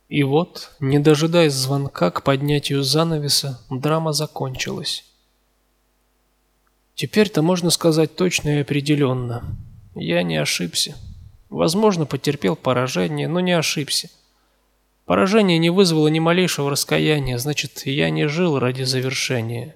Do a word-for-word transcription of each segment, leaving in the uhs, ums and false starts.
И вот, не дожидаясь звонка к поднятию занавеса, драма закончилась. Теперь-то можно сказать точно и определенно. Я не ошибся. Возможно, потерпел поражение, но не ошибся. Поражение не вызвало ни малейшего раскаяния, значит, я не жил ради завершения.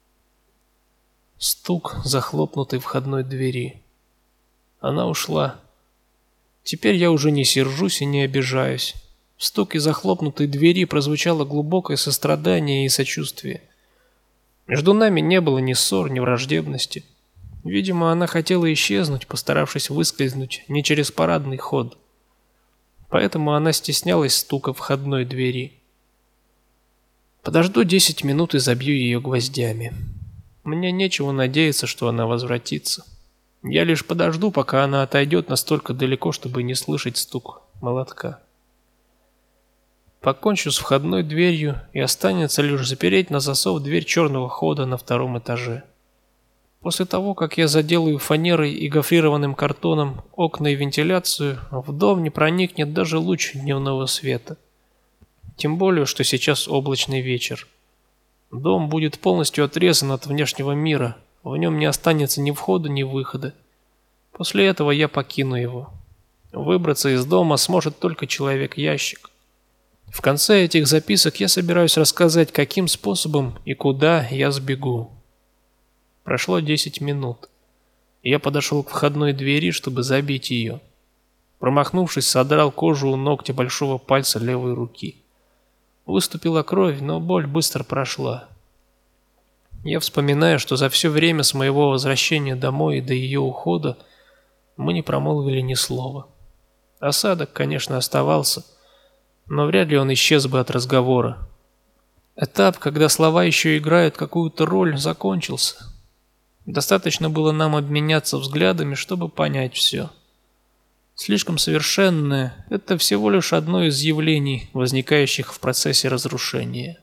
Стук захлопнутой входной двери. Она ушла. Теперь я уже не сержусь и не обижаюсь. В стуке захлопнутой двери прозвучало глубокое сострадание и сочувствие. Между нами не было ни ссор, ни враждебности. Видимо, она хотела исчезнуть, постаравшись выскользнуть не через парадный ход. Поэтому она стеснялась стука входной двери. Подожду десять минут и забью ее гвоздями. Мне нечего надеяться, что она возвратится. Я лишь подожду, пока она отойдет настолько далеко, чтобы не слышать стук молотка. Покончу с входной дверью, и останется лишь запереть на засов дверь черного хода на втором этаже. После того, как я заделаю фанерой и гофрированным картоном окна и вентиляцию, в дом не проникнет даже луч дневного света. Тем более, что сейчас облачный вечер. Дом будет полностью отрезан от внешнего мира, в нем не останется ни входа, ни выхода. После этого я покину его. Выбраться из дома сможет только человек-ящик. В конце этих записок я собираюсь рассказать, каким способом и куда я сбегу. Прошло десять минут. Я подошел к входной двери, чтобы забить ее. Промахнувшись, содрал кожу у ногтя большого пальца левой руки. Выступила кровь, но боль быстро прошла. Я вспоминаю, что за все время с моего возвращения домой и до ее ухода мы не промолвили ни слова. Осадок, конечно, оставался, но вряд ли он исчез бы от разговора. Этап, когда слова еще играют какую-то роль, закончился. Достаточно было нам обменяться взглядами, чтобы понять все. Слишком совершенное – это всего лишь одно из явлений, возникающих в процессе разрушения.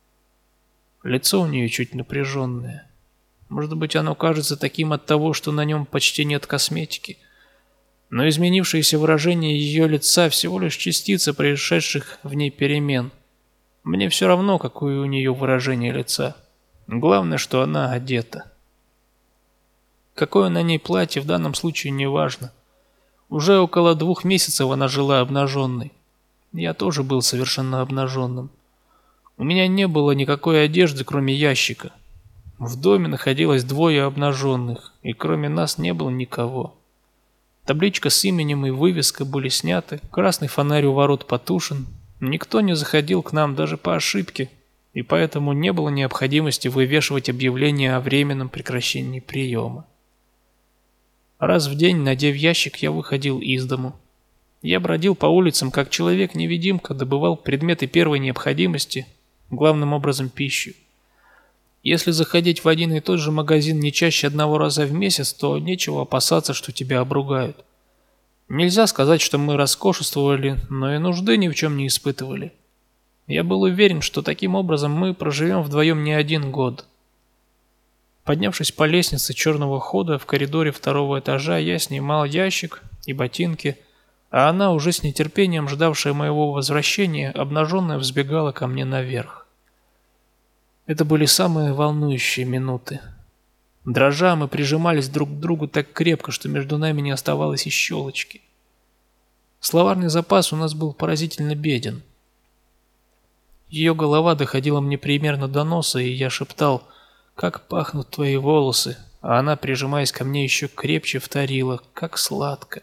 Лицо у нее чуть напряженное. Может быть, оно кажется таким от того, что на нем почти нет косметики. Но изменившееся выражение ее лица всего лишь частица происшедших в ней перемен. Мне все равно, какое у нее выражение лица. Главное, что она одета. Какое на ней платье, в данном случае не важно. Уже около двух месяцев она жила обнаженной. Я тоже был совершенно обнаженным. У меня не было никакой одежды, кроме ящика. В доме находилось двое обнаженных, и кроме нас не было никого. Табличка с именем и вывеска были сняты, красный фонарь у ворот потушен. Никто не заходил к нам даже по ошибке, и поэтому не было необходимости вывешивать объявление о временном прекращении приема. Раз в день, надев ящик, я выходил из дому. Я бродил по улицам, как человек-невидимка, добывал предметы первой необходимости, главным образом пищу. Если заходить в один и тот же магазин не чаще одного раза в месяц, то нечего опасаться, что тебя обругают. Нельзя сказать, что мы роскошествовали, но и нужды ни в чем не испытывали. Я был уверен, что таким образом мы проживем вдвоем не один год. Поднявшись по лестнице черного хода в коридоре второго этажа, я снимал ящик и ботинки, а она, уже с нетерпением ждавшая моего возвращения, обнаженная взбегала ко мне наверх. Это были самые волнующие минуты. Дрожа, мы прижимались друг к другу так крепко, что между нами не оставалось и щелочки. Словарный запас у нас был поразительно беден. Ее голова доходила мне примерно до носа, и я шептал: «Как пахнут твои волосы», а она, прижимаясь ко мне еще крепче, вторила: «Как сладко».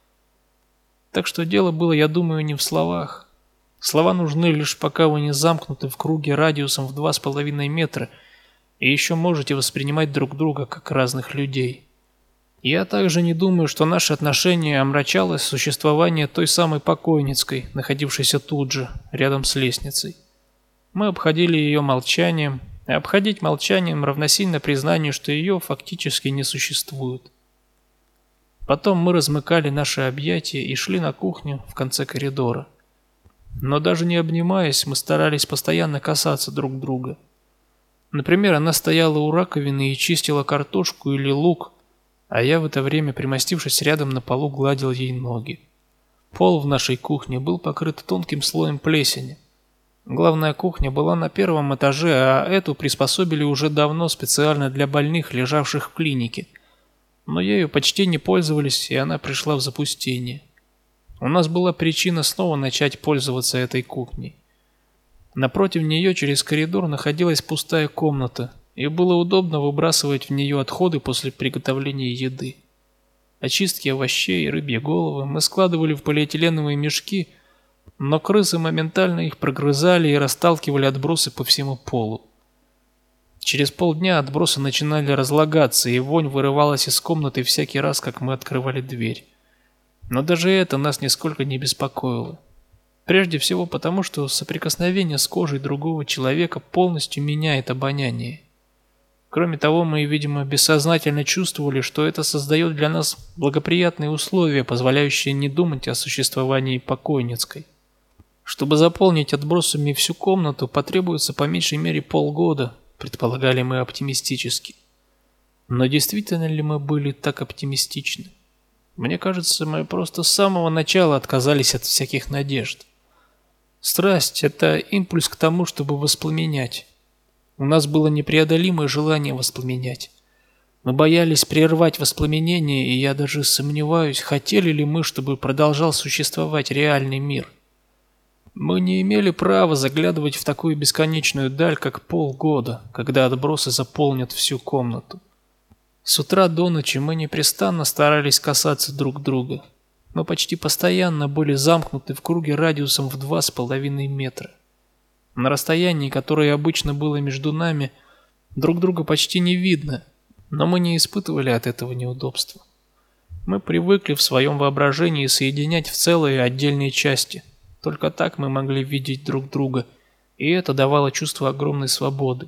Так что дело было, я думаю, не в словах. Слова нужны лишь пока вы не замкнуты в круге радиусом в два с половиной метра и еще можете воспринимать друг друга как разных людей. Я также не думаю, что наше отношение омрачалось существование той самой покойницкой, находившейся тут же, рядом с лестницей. Мы обходили ее молчанием, а обходить молчанием равносильно признанию, что ее фактически не существует. Потом мы размыкали наши объятия и шли на кухню в конце коридора. Но даже не обнимаясь, мы старались постоянно касаться друг друга. Например, она стояла у раковины и чистила картошку или лук, а я в это время, примостившись рядом на полу, гладил ей ноги. Пол в нашей кухне был покрыт тонким слоем плесени. Главная кухня была на первом этаже, а эту приспособили уже давно специально для больных, лежавших в клинике. Но ею почти не пользовались, и она пришла в запустение. У нас была причина снова начать пользоваться этой кухней. Напротив нее через коридор находилась пустая комната, и было удобно выбрасывать в нее отходы после приготовления еды. Очистки овощей и рыбьи головы мы складывали в полиэтиленовые мешки, но крысы моментально их прогрызали и расталкивали отбросы по всему полу. Через полдня отбросы начинали разлагаться, и вонь вырывалась из комнаты всякий раз, как мы открывали дверь. Но даже это нас нисколько не беспокоило. Прежде всего потому, что соприкосновение с кожей другого человека полностью меняет обоняние. Кроме того, мы, видимо, бессознательно чувствовали, что это создает для нас благоприятные условия, позволяющие не думать о существовании покойницкой. Чтобы заполнить отбросами всю комнату, потребуется по меньшей мере полгода, предполагали мы оптимистически. Но действительно ли мы были так оптимистичны? Мне кажется, мы просто с самого начала отказались от всяких надежд. Страсть – это импульс к тому, чтобы воспламенять. У нас было непреодолимое желание воспламенять. Мы боялись прервать воспламенение, и я даже сомневаюсь, хотели ли мы, чтобы продолжал существовать реальный мир. Мы не имели права заглядывать в такую бесконечную даль, как полгода, когда отбросы заполнят всю комнату. С утра до ночи мы непрестанно старались касаться друг друга. Мы почти постоянно были замкнуты в круге радиусом в два с половиной метра. На расстоянии, которое обычно было между нами, друг друга почти не видно, но мы не испытывали от этого неудобства. Мы привыкли в своем воображении соединять в целые отдельные части. Только так мы могли видеть друг друга, и это давало чувство огромной свободы.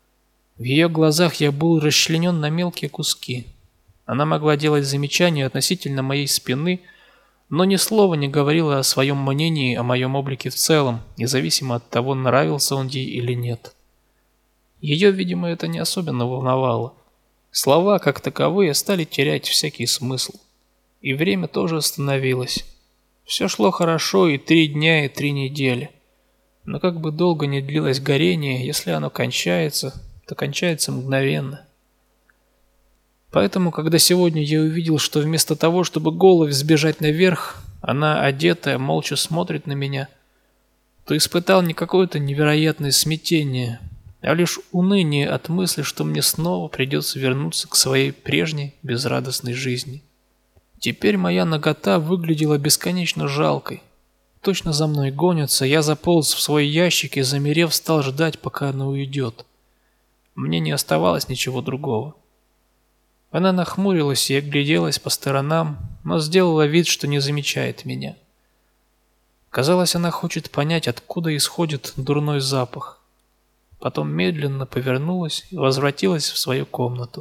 В ее глазах я был расчленен на мелкие куски. Она могла делать замечания относительно моей спины, но ни слова не говорила о своем мнении о моем облике в целом, независимо от того, нравился он ей или нет. Ее, видимо, это не особенно волновало. Слова, как таковые, стали терять всякий смысл. И время тоже остановилось. Все шло хорошо и три дня, и три недели. Но как бы долго ни длилось горение, если оно кончается, то кончается мгновенно. Поэтому, когда сегодня я увидел, что вместо того, чтобы головой сбежать наверх, она, одетая, молча смотрит на меня, то испытал не какое-то невероятное смятение, а лишь уныние от мысли, что мне снова придется вернуться к своей прежней безрадостной жизни. Теперь моя нагота выглядела бесконечно жалкой. Точно за мной гонятся, я заполз в свой ящик и, замерев, стал ждать, пока она уйдет. Мне не оставалось ничего другого. Она нахмурилась и огляделась по сторонам, но сделала вид, что не замечает меня. Казалось, она хочет понять, откуда исходит дурной запах. Потом медленно повернулась и возвратилась в свою комнату.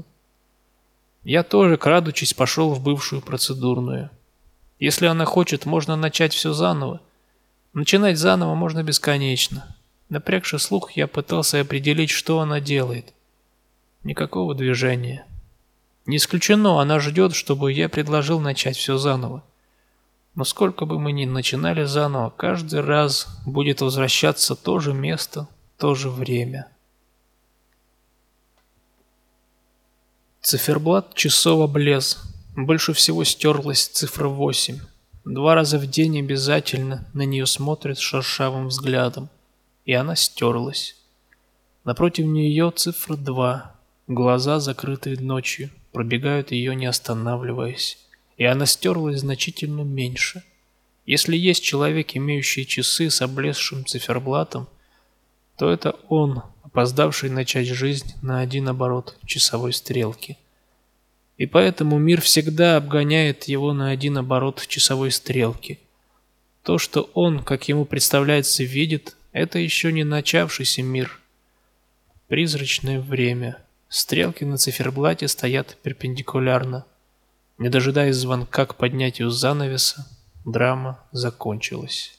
Я тоже, крадучись, пошел в бывшую процедурную. Если она хочет, можно начать все заново. Начинать заново можно бесконечно. Напрягши слух, я пытался определить, что она делает. Никакого движения. Не исключено, она ждет, чтобы я предложил начать все заново. Но сколько бы мы ни начинали заново, каждый раз будет возвращаться то же место, то же время. Циферблат часов облез. Больше всего стерлась цифра восемь. Два раза в день обязательно на нее смотрят шершавым взглядом. И она стерлась. Напротив нее цифра два. Глаза, закрытые ночью, пробегают ее, не останавливаясь. И она стерлась значительно меньше. Если есть человек, имеющий часы с облезшим циферблатом, то это он, опоздавший начать жизнь на один оборот часовой стрелки. И поэтому мир всегда обгоняет его на один оборот часовой стрелки. То, что он, как ему представляется, видит, это еще не начавшийся мир. Призрачное время. Стрелки на циферблате стоят перпендикулярно. Не дожидаясь звонка к поднятию занавеса, драма закончилась.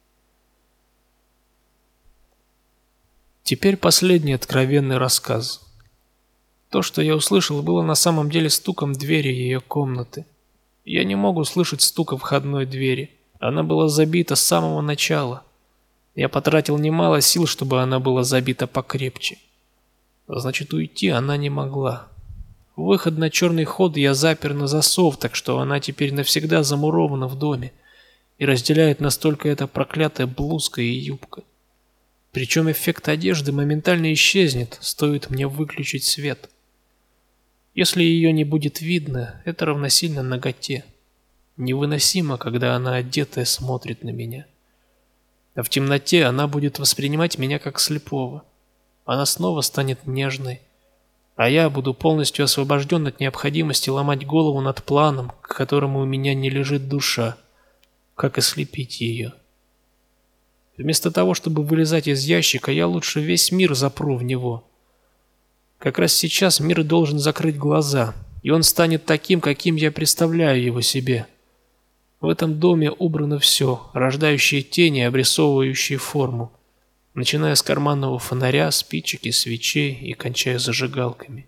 Теперь последний откровенный рассказ. То, что я услышал, было на самом деле стуком двери ее комнаты. Я не мог услышать стука входной двери. Она была забита с самого начала. Я потратил немало сил, чтобы она была забита покрепче. Значит, уйти она не могла. Выход на черный ход я запер на засов, так что она теперь навсегда замурована в доме. И разделяет настолько эта проклятая блузка и юбка. Причем эффект одежды моментально исчезнет, стоит мне выключить свет. Если ее не будет видно, это равносильно наготе. Невыносимо, когда она одетая смотрит на меня. А в темноте она будет воспринимать меня как слепого. Она снова станет нежной, а я буду полностью освобожден от необходимости ломать голову над планом, к которому у меня не лежит душа, как ослепить ее. Вместо того, чтобы вылезать из ящика, я лучше весь мир запру в него. Как раз сейчас мир должен закрыть глаза, и он станет таким, каким я представляю его себе. В этом доме убрано все, рождающие тени, обрисовывающие форму, начиная с карманного фонаря, спичек и свечей и кончая зажигалками.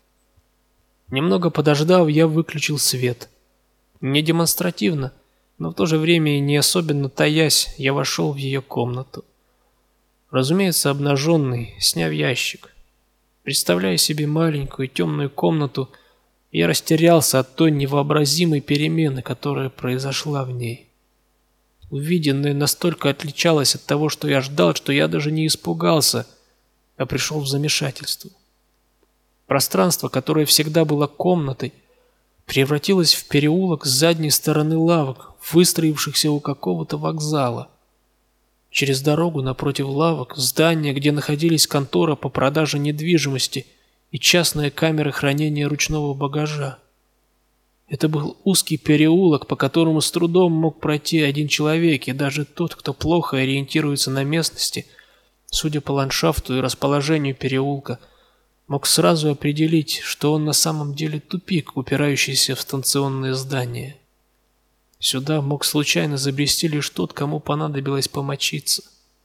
Немного подождав, я выключил свет. Не демонстративно, но в то же время и не особенно таясь, я вошел в ее комнату. Разумеется, обнаженный, сняв ящик. Представляя себе маленькую темную комнату, я растерялся от той невообразимой перемены, которая произошла в ней. Увиденное настолько отличалось от того, что я ждал, что я даже не испугался, а пришел в замешательство. Пространство, которое всегда было комнатой, превратилось в переулок с задней стороны лавок, выстроившихся у какого-то вокзала. Через дорогу напротив лавок здание, где находились контора по продаже недвижимости и частная камера хранения ручного багажа. Это был узкий переулок, по которому с трудом мог пройти один человек, и даже тот, кто плохо ориентируется на местности, судя по ландшафту и расположению переулка, мог сразу определить, что он на самом деле тупик, упирающийся в станционное здание. Сюда мог случайно забрести лишь тот, кому понадобилось помочиться.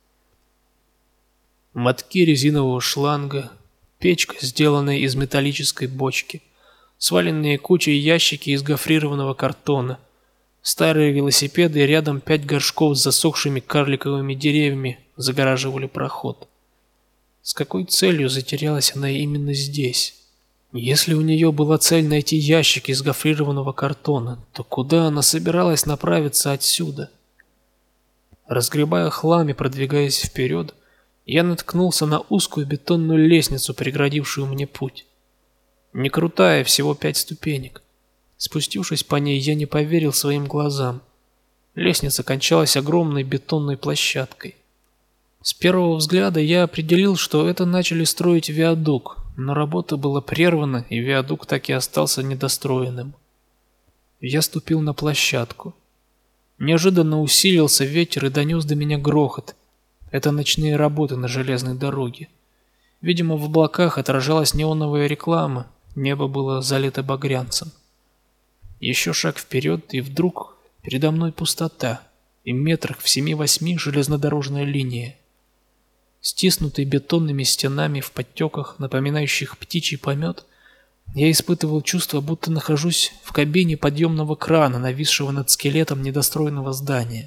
Мотки резинового шланга, печка, сделанная из металлической бочки, сваленные кучей ящики из гофрированного картона, старые велосипеды и рядом пять горшков с засохшими карликовыми деревьями загораживали проход. С какой целью затерялась она именно здесь? Если у нее была цель найти ящик из гофрированного картона, то куда она собиралась направиться отсюда? Разгребая хлам и продвигаясь вперед, я наткнулся на узкую бетонную лестницу, преградившую мне путь. Не крутая, всего пять ступенек. Спустившись по ней, я не поверил своим глазам. Лестница кончалась огромной бетонной площадкой. С первого взгляда я определил, что это начали строить виадук, но работа была прервана, и виадук так и остался недостроенным. Я ступил на площадку. Неожиданно усилился ветер и донес до меня грохот. Это ночные работы на железной дороге. Видимо, в облаках отражалась неоновая реклама, небо было залито багрянцем. Еще шаг вперед, и вдруг передо мной пустота, и метрах в семи-восьми железнодорожная линия. Стиснутый бетонными стенами в подтеках, напоминающих птичий помет, я испытывал чувство, будто нахожусь в кабине подъемного крана, нависшего над скелетом недостроенного здания.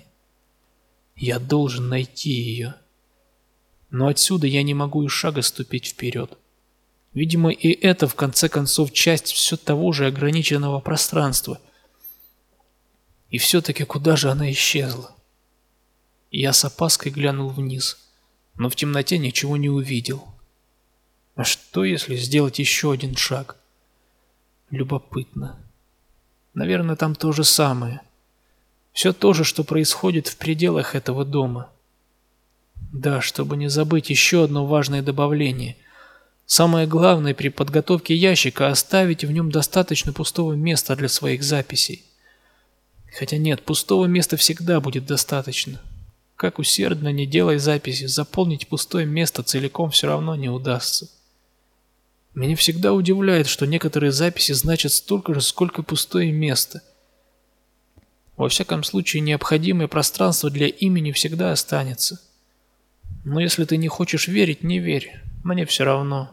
Я должен найти ее. Но отсюда я не могу и шага ступить вперед. Видимо, и это, в конце концов, часть все того же ограниченного пространства. И все-таки куда же она исчезла? Я с опаской глянул вниз, но в темноте ничего не увидел. А что, если сделать еще один шаг? Любопытно. Наверное, там то же самое. Все то же, что происходит в пределах этого дома. Да, чтобы не забыть еще одно важное добавление. Самое главное при подготовке ящика — оставить в нем достаточно пустого места для своих записей. Хотя нет, пустого места всегда будет достаточно. Как усердно не делай записи, заполнить пустое место целиком все равно не удастся. Меня всегда удивляет, что некоторые записи значат столько же, сколько пустое место. Во всяком случае, необходимое пространство для имени всегда останется. Но если ты не хочешь верить, не верь, мне все равно.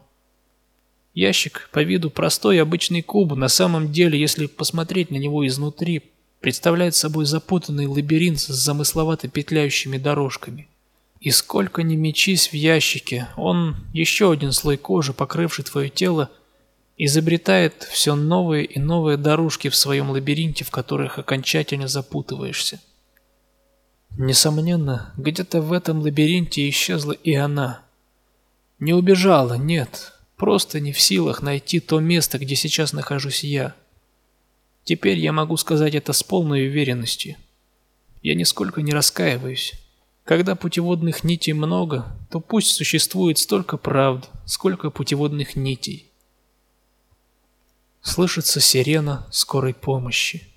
Ящик по виду простой обычный куб, на самом деле, если посмотреть на него изнутри, представляет собой запутанный лабиринт с замысловато петляющими дорожками. И сколько ни мечись в ящике, он, еще один слой кожи, покрывший твое тело, изобретает все новые и новые дорожки в своем лабиринте, в которых окончательно запутываешься. Несомненно, где-то в этом лабиринте исчезла и она. Не убежала, нет, просто не в силах найти то место, где сейчас нахожусь я. Теперь я могу сказать это с полной уверенностью. Я нисколько не раскаиваюсь. Когда путеводных нитей много, то пусть существует столько правд, сколько путеводных нитей. Слышится сирена скорой помощи.